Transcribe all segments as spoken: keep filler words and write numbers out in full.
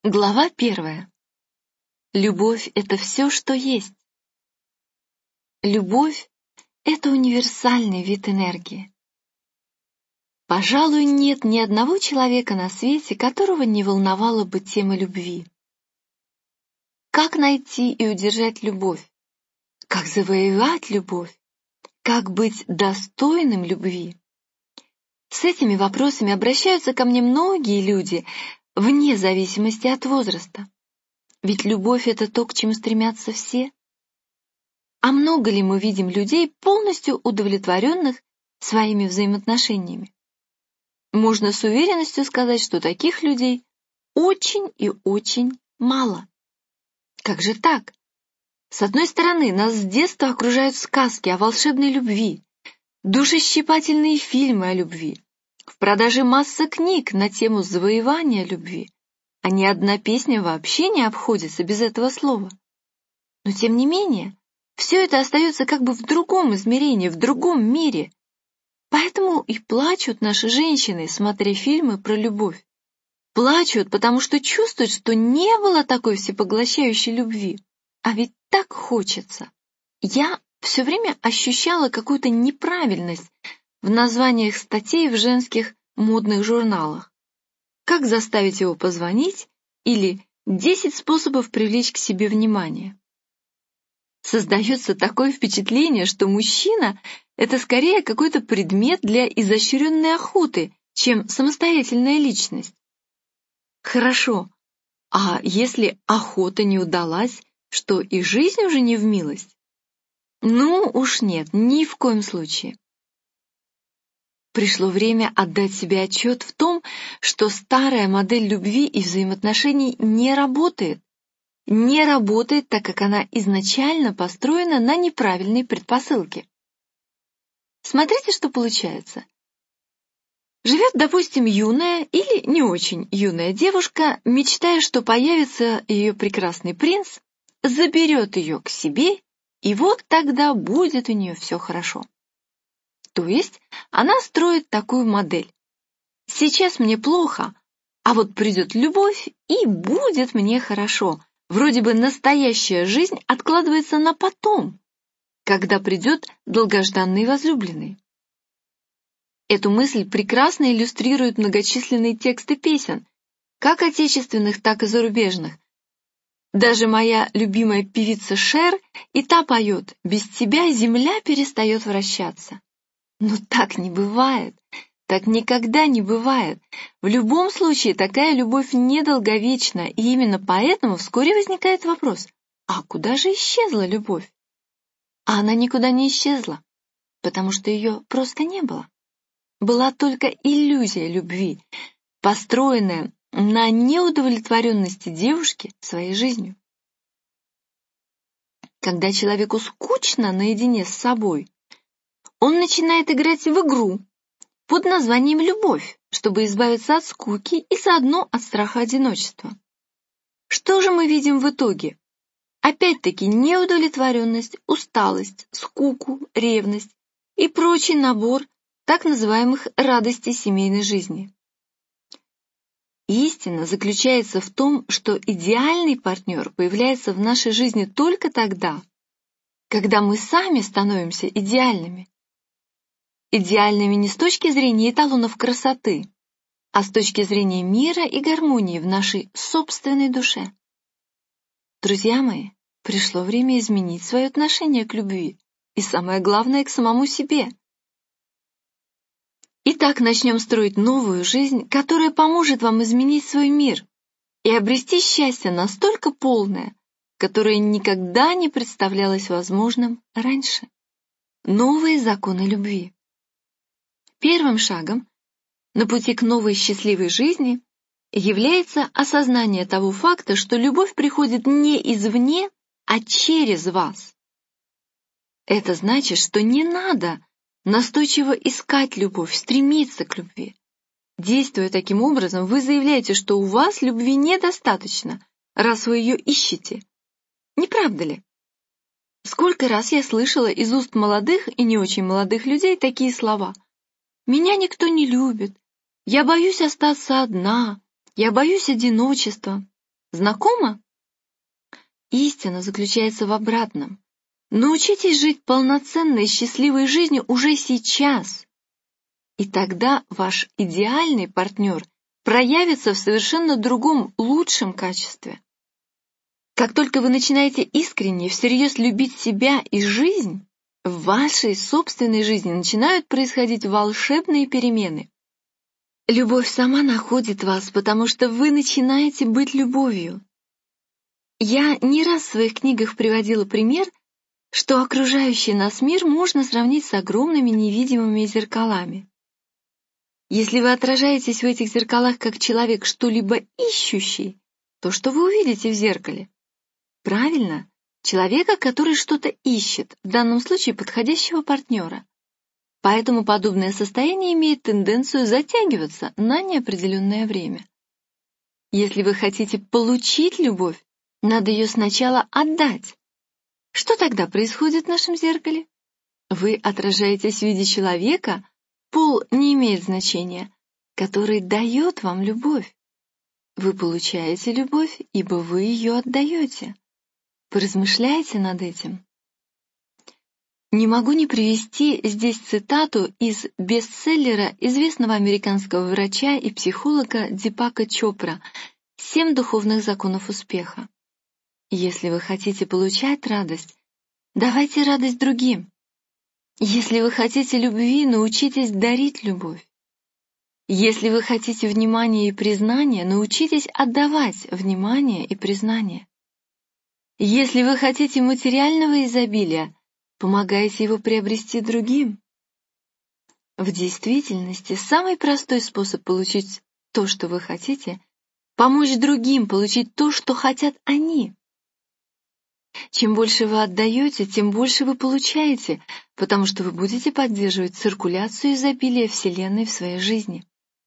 Глава первая. Любовь — это все, что есть. Любовь — это универсальный вид энергии. Пожалуй, нет ни одного человека на свете, которого не волновала бы тема любви. Как найти и удержать любовь? Как завоевать любовь? Как быть достойным любви? С этими вопросами обращаются ко мне многие люди, вне зависимости от возраста. Ведь любовь — это то, к чему стремятся все. А много ли мы видим людей, полностью удовлетворенных своими взаимоотношениями? Можно с уверенностью сказать, что таких людей очень и очень мало. Как же так? С одной стороны, нас с детства окружают сказки о волшебной любви, душещипательные фильмы о любви, в продаже масса книг на тему завоевания любви, а ни одна песня вообще не обходится без этого слова. Но тем не менее, все это остается как бы в другом измерении, в другом мире. Поэтому и плачут наши женщины, смотря фильмы про любовь. Плачут, потому что чувствуют, что не было такой всепоглощающей любви. А ведь так хочется. Я все время ощущала какую-то неправильность в названиях статей в женских модных журналах. Как заставить его позвонить или десять способов привлечь к себе внимание. Создается такое впечатление, что мужчина — это скорее какой-то предмет для изощренной охоты, чем самостоятельная личность. Хорошо, а если охота не удалась, что и жизнь уже не вмилость? Ну уж нет, ни в коем случае. Пришло время отдать себе отчет в том, что старая модель любви и взаимоотношений не работает. Не работает, так как она изначально построена на неправильной предпосылке. Смотрите, что получается. Живет, допустим, юная или не очень юная девушка, мечтая, что появится ее прекрасный принц, заберет ее к себе, и вот тогда будет у нее все хорошо. То есть она строит такую модель. Сейчас мне плохо, а вот придет любовь, и будет мне хорошо. Вроде бы настоящая жизнь откладывается на потом, когда придет долгожданный возлюбленный. Эту мысль прекрасно иллюстрируют многочисленные тексты песен, как отечественных, так и зарубежных. Даже моя любимая певица Шер и та поет: «Без тебя земля перестает вращаться». Но так не бывает, так никогда не бывает. В любом случае такая любовь недолговечна, и именно поэтому вскоре возникает вопрос: а куда же исчезла любовь? А она никуда не исчезла, потому что ее просто не было. Была только иллюзия любви, построенная на неудовлетворенности девушки своей жизнью. Когда человеку скучно наедине с собой, он начинает играть в игру под названием «любовь», чтобы избавиться от скуки и заодно от страха одиночества. Что же мы видим в итоге? Опять-таки неудовлетворенность, усталость, скуку, ревность и прочий набор так называемых радостей семейной жизни. Истина заключается в том, что идеальный партнер появляется в нашей жизни только тогда, когда мы сами становимся идеальными. Идеальными не с точки зрения эталонов красоты, а с точки зрения мира и гармонии в нашей собственной душе. Друзья мои, пришло время изменить свое отношение к любви и, самое главное, к самому себе. Итак, начнем строить новую жизнь, которая поможет вам изменить свой мир и обрести счастье настолько полное, которое никогда не представлялось возможным раньше. Новые законы любви. Первым шагом на пути к новой счастливой жизни является осознание того факта, что любовь приходит не извне, а через вас. Это значит, что не надо настойчиво искать любовь, стремиться к любви. Действуя таким образом, вы заявляете, что у вас любви недостаточно, раз вы ее ищете. Не правда ли? Сколько раз я слышала из уст молодых и не очень молодых людей такие слова: «Меня никто не любит, я боюсь остаться одна, я боюсь одиночества». Знакомо? Истина заключается в обратном. Научитесь жить полноценной, счастливой жизнью уже сейчас. И тогда ваш идеальный партнер проявится в совершенно другом, лучшем качестве. Как только вы начинаете искренне, всерьез любить себя и жизнь, в вашей собственной жизни начинают происходить волшебные перемены. Любовь сама находит вас, потому что вы начинаете быть любовью. Я не раз в своих книгах приводила пример, что окружающий нас мир можно сравнить с огромными невидимыми зеркалами. Если вы отражаетесь в этих зеркалах как человек, что-либо ищущий, то что вы увидите в зеркале? Правильно, человека, который что-то ищет, в данном случае подходящего партнера. Поэтому подобное состояние имеет тенденцию затягиваться на неопределенное время. Если вы хотите получить любовь, надо ее сначала отдать. Что тогда происходит в нашем зеркале? Вы отражаетесь в виде человека, пол не имеет значения, который дает вам любовь. Вы получаете любовь, ибо вы ее отдаете. Поразмышляйте над этим. Не могу не привести здесь цитату из бестселлера известного американского врача и психолога Дипака Чопра «Семь духовных законов успеха». Если вы хотите получать радость, давайте радость другим. Если вы хотите любви, научитесь дарить любовь. Если вы хотите внимания и признания, научитесь отдавать внимание и признание. Если вы хотите материального изобилия, помогайте его приобрести другим. В действительности, самый простой способ получить то, что вы хотите, помочь другим получить то, что хотят они. Чем больше вы отдаете, тем больше вы получаете, потому что вы будете поддерживать циркуляцию изобилия Вселенной в своей жизни.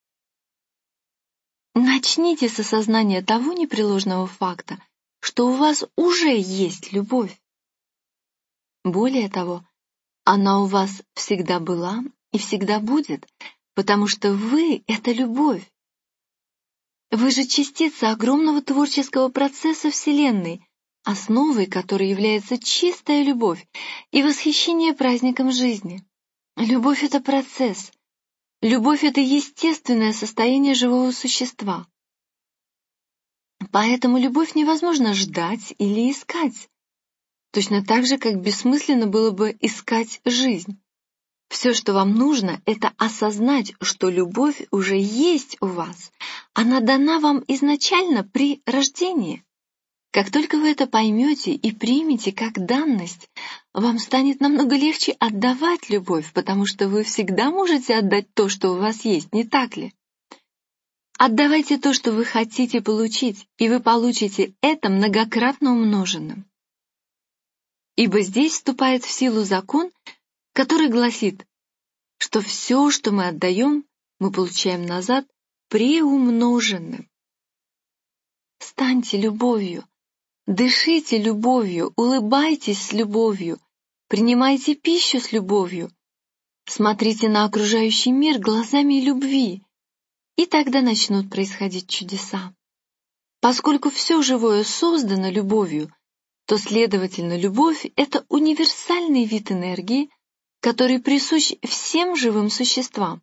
Начните с осознания того непреложного факта, что у вас уже есть любовь. Более того, она у вас всегда была и всегда будет, потому что вы — это любовь. Вы же частица огромного творческого процесса Вселенной, основой которой является чистая любовь и восхищение праздником жизни. Любовь — это процесс. Любовь — это естественное состояние живого существа. Поэтому любовь невозможно ждать или искать. Точно так же, как бессмысленно было бы искать жизнь. Все, что вам нужно, это осознать, что любовь уже есть у вас. Она дана вам изначально при рождении. Как только вы это поймете и примете как данность, вам станет намного легче отдавать любовь, потому что вы всегда можете отдать то, что у вас есть, не так ли? Отдавайте то, что вы хотите получить, и вы получите это многократно умноженным. Ибо здесь вступает в силу закон, который гласит, что все, что мы отдаем, мы получаем назад преумноженным. Станьте любовью, дышите любовью, улыбайтесь с любовью, принимайте пищу с любовью, смотрите на окружающий мир глазами любви, и тогда начнут происходить чудеса. Поскольку все живое создано любовью, то, следовательно, любовь — это универсальный вид энергии, который присущ всем живым существам.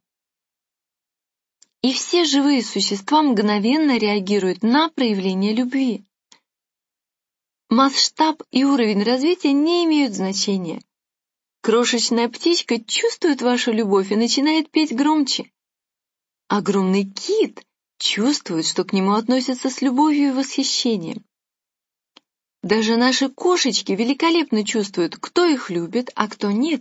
И все живые существа мгновенно реагируют на проявление любви. Масштаб и уровень развития не имеют значения. Крошечная птичка чувствует вашу любовь и начинает петь громче. Огромный кит чувствует, что к нему относятся с любовью и восхищением. Даже наши кошечки великолепно чувствуют, кто их любит, а кто нет.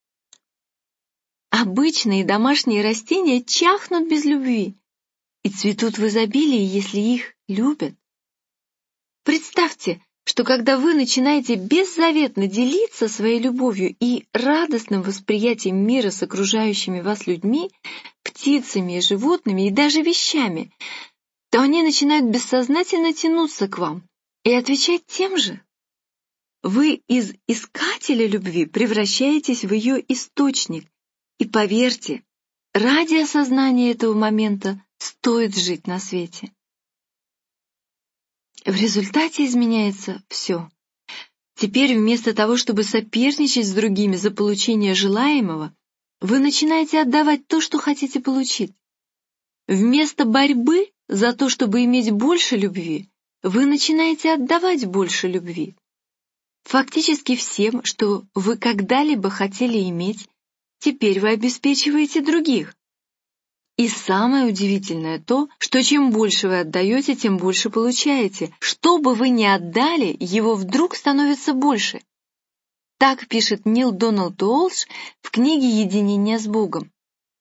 Обычные домашние растения чахнут без любви и цветут в изобилии, если их любят. Представьте, что когда вы начинаете беззаветно делиться своей любовью и радостным восприятием мира с окружающими вас людьми, птицами и животными и даже вещами, то они начинают бессознательно тянуться к вам и отвечать тем же. Вы из искателя любви превращаетесь в ее источник, и поверьте, ради осознания этого момента стоит жить на свете. В результате изменяется все. Теперь вместо того, чтобы соперничать с другими за получение желаемого, вы начинаете отдавать то, что хотите получить. Вместо борьбы за то, чтобы иметь больше любви, вы начинаете отдавать больше любви. Фактически всем, что вы когда-либо хотели иметь, теперь вы обеспечиваете других. И самое удивительное то, что чем больше вы отдаете, тем больше получаете. Что бы вы ни отдали, его вдруг становится больше. Так пишет Нил Дональд Уолш в книге «Единение с Богом».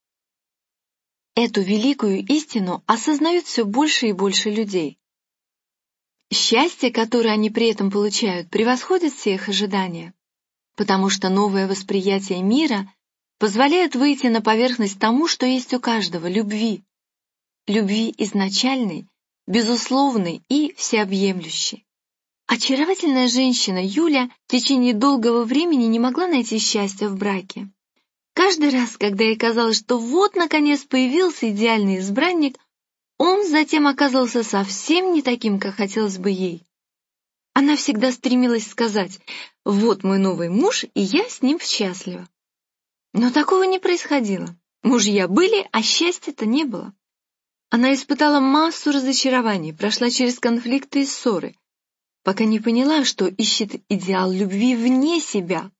Эту великую истину осознают все больше и больше людей. Счастье, которое они при этом получают, превосходит все их ожидания, потому что новое восприятие мира позволяет выйти на поверхность тому, что есть у каждого — любви. Любви изначальной, безусловной и всеобъемлющей. Очаровательная женщина Юля в течение долгого времени не могла найти счастья в браке. Каждый раз, когда ей казалось, что вот, наконец, появился идеальный избранник, он затем оказывался совсем не таким, как хотелось бы ей. Она всегда стремилась сказать: «Вот мой новый муж, и я с ним счастлива». Но такого не происходило. Мужья были, а счастья-то не было. Она испытала массу разочарований, прошла через конфликты и ссоры, пока не поняла, что ищет идеал любви вне себя.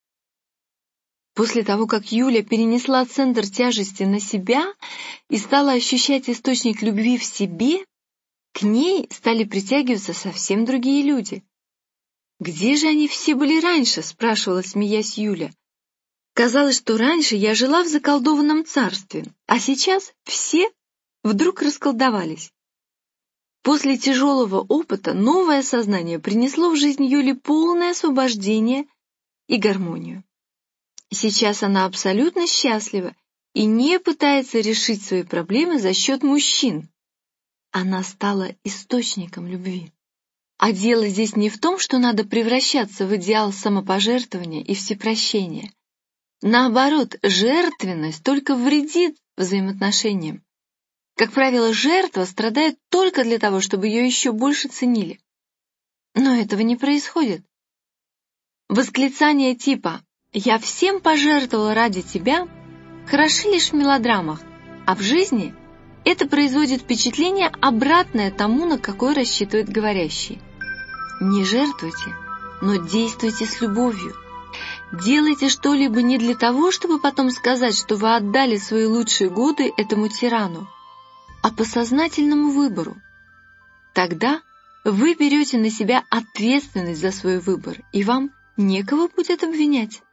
После того, как Юля перенесла центр тяжести на себя и стала ощущать источник любви в себе, к ней стали притягиваться совсем другие люди. «Где же они все были раньше?» — спрашивала, смеясь, Юля. «Казалось, что раньше я жила в заколдованном царстве, а сейчас все вдруг расколдовались». После тяжелого опыта новое сознание принесло в жизнь Юли полное освобождение и гармонию. Сейчас она абсолютно счастлива и не пытается решить свои проблемы за счет мужчин. Она стала источником любви. А дело здесь не в том, что надо превращаться в идеал самопожертвования и всепрощения. Наоборот, жертвенность только вредит взаимоотношениям. Как правило, жертва страдает только для того, чтобы ее еще больше ценили. Но этого не происходит. Восклицания типа «я всем пожертвовала ради тебя» хороши лишь в мелодрамах, а в жизни это производит впечатление, обратное тому, на какое рассчитывает говорящий. Не жертвуйте, но действуйте с любовью. Делайте что-либо не для того, чтобы потом сказать, что вы отдали свои лучшие годы этому тирану, а по сознательному выбору. Тогда вы берете на себя ответственность за свой выбор, и вам некого будет обвинять.